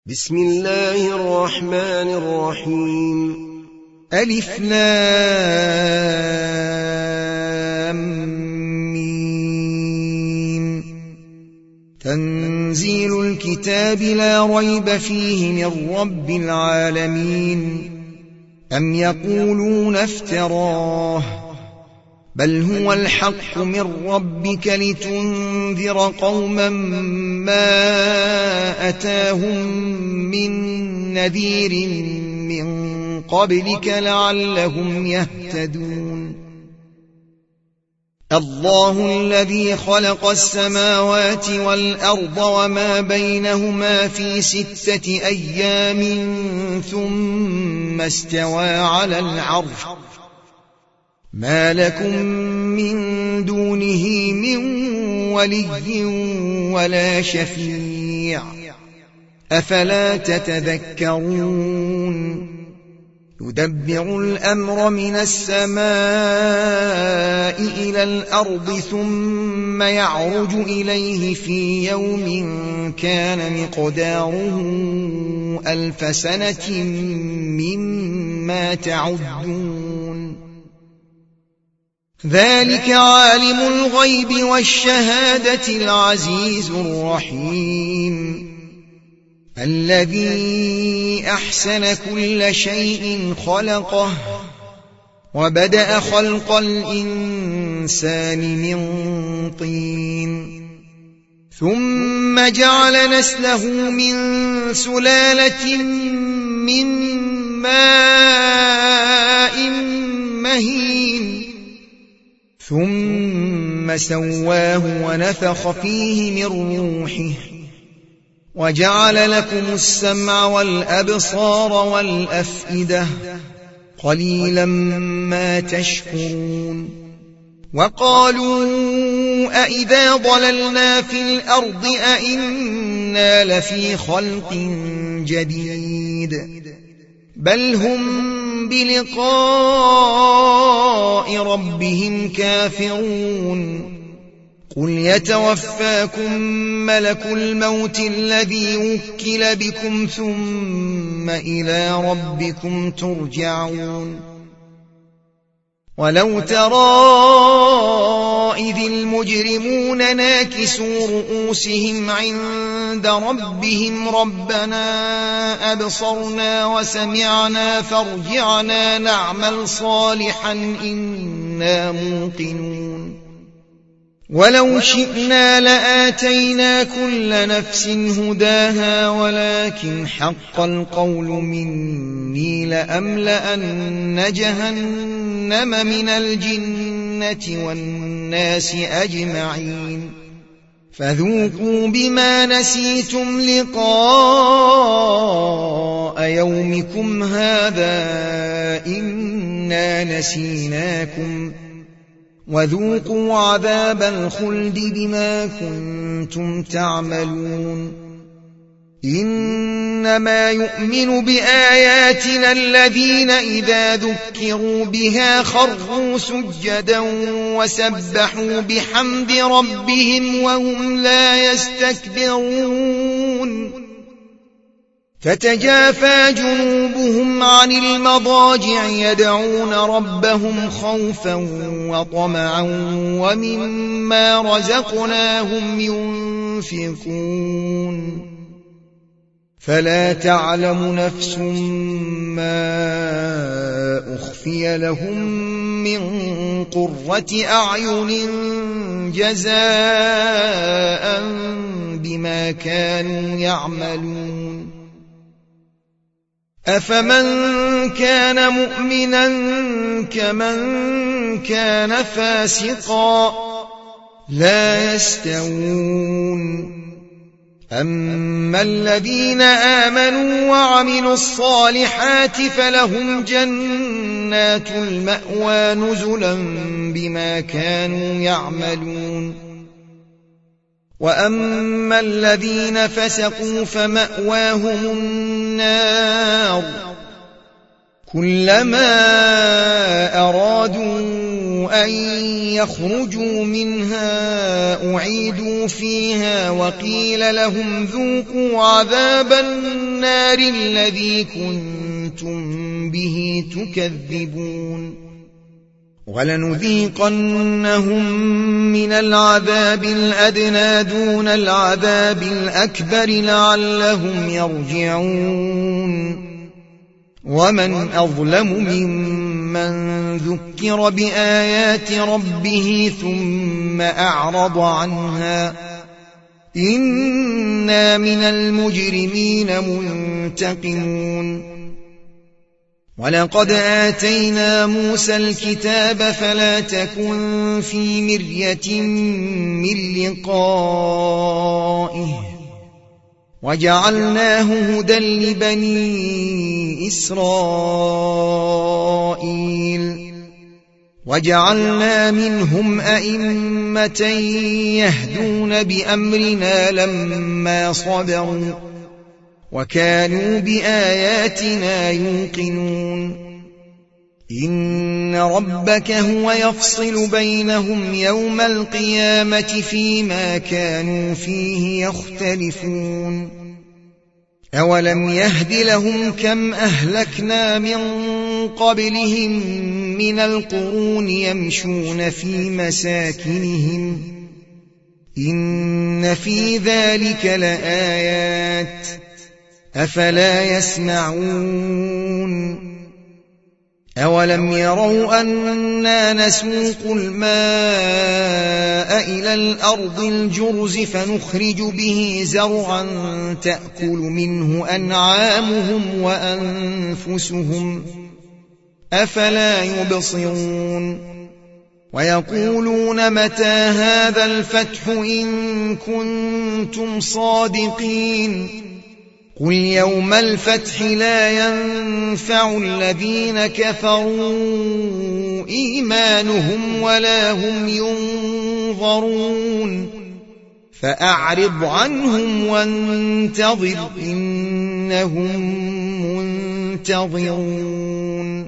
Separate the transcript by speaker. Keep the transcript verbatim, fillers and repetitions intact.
Speaker 1: بسم الله الرحمن الرحيم.
Speaker 2: ألف لام ميم. تنزيل الكتاب لا ريب فيه من رب العالمين. أم يقولون افتراه بل هو الحق من ربك لتنذر قوما ما أتاهم من نذير من قبلك لعلهم يهتدون. الله الذي خلق السماوات والأرض وما بينهما في ستة أيام ثم استوى على العرش ما لكم من دونه من ولي ولا شفيع أفلا تتذكرون. يدبر الأمر من السماء إلى الأرض ثم يعرج إليه في يوم كان مقداره ألف سنة مما تعدون. ذلك عالم الغيب والشهادة العزيز الرحيم الذي أحسن كل شيء خلقه وبدأ خلق الإنسان من طين ثم جعل نسله من سلالة من ماء مهين ثم سواه ونفخ فيه من روحه وجعل لكم السمع والأبصار والأفئدة قليلا ما تشكرون. وقالوا أئذا ضللنا في الأرض أئنا لفي خلق جديد بل هم بلقاء ربهم كافرون. قل يتوفاكم ملك الموت الذي وكل بكم ثم إلى ربكم ترجعون. ولو ترى إذ المجرمون ناكسوا رؤوسهم عند ربهم ربنا أبصرنا وسمعنا فارجعنا نعمل صالحا إنا موقنون. ولو شئنا لآتينا كل نفس هداها ولكن حق القول مني لأملأن جهنم من الجنة والناس أجمعين فذوقوا بما نسيتم لقاء يومكم هذا إنا نسيناكم وذوقوا عذاب الخلد بما كنتم تعملون. إنما يؤمن بآياتنا الذين إذا ذكروا بها خروا سجدا وسبحوا بحمد ربهم وهم لا يستكبرون. تتجافى جنوبهم عن المضاجع يدعون ربهم خوفا وطمعا ومما رزقناهم ينفقون. فلا تعلم نفس ما أخفي لهم من قرة أعين جزاء بما كانوا يعملون. أفمن كان مؤمنا كمن كان فاسقا لا يستوون. أما الذين آمنوا وعملوا الصالحات فلهم جنات المأوى نزلا بما كانوا يعملون. وأما الذين فسقوا فمأواهم النار كلما أرادوا أن يخرجوا منها أعيدوا فيها وقيل لهم ذوقوا عذاب النار الذي كنتم به تكذبون ولنذيقنهم من العذاب الأدنى دون العذاب الأكبر لعلهم يرجعون ومن أظلم ممن ذكر بآيات ربه ثم أعرض عنها إنا من المجرمين منتقمون ولقد آتينا موسى الكتاب فلا تكن في مرية من لقائه وجعلناه هدى لبني إسرائيل وجعلنا منهم أئمة يهدون بأمرنا لما صبروا وكانوا بآياتنا يوقنون إن ربك هو يفصل بينهم يوم القيامة فيما كانوا فيه يختلفون أولم يهد لهم كم أهلكنا من قبلهم من القرون يمشون في مساكنهم إن في ذلك لآيات أفلا يسمعون أولم يروا أنا نسوق الماء إلى الأرض الجرز فنخرج به زرعا تأكل منه أنعامهم وأنفسهم أفلا يبصرون ويقولون متى هذا الفتح إن كنتم صادقين قل يوم الفتح لا ينفع الذين كفروا إيمانهم ولا هم ينظرون فأعرض عنهم وانتظر إنهم منتظرون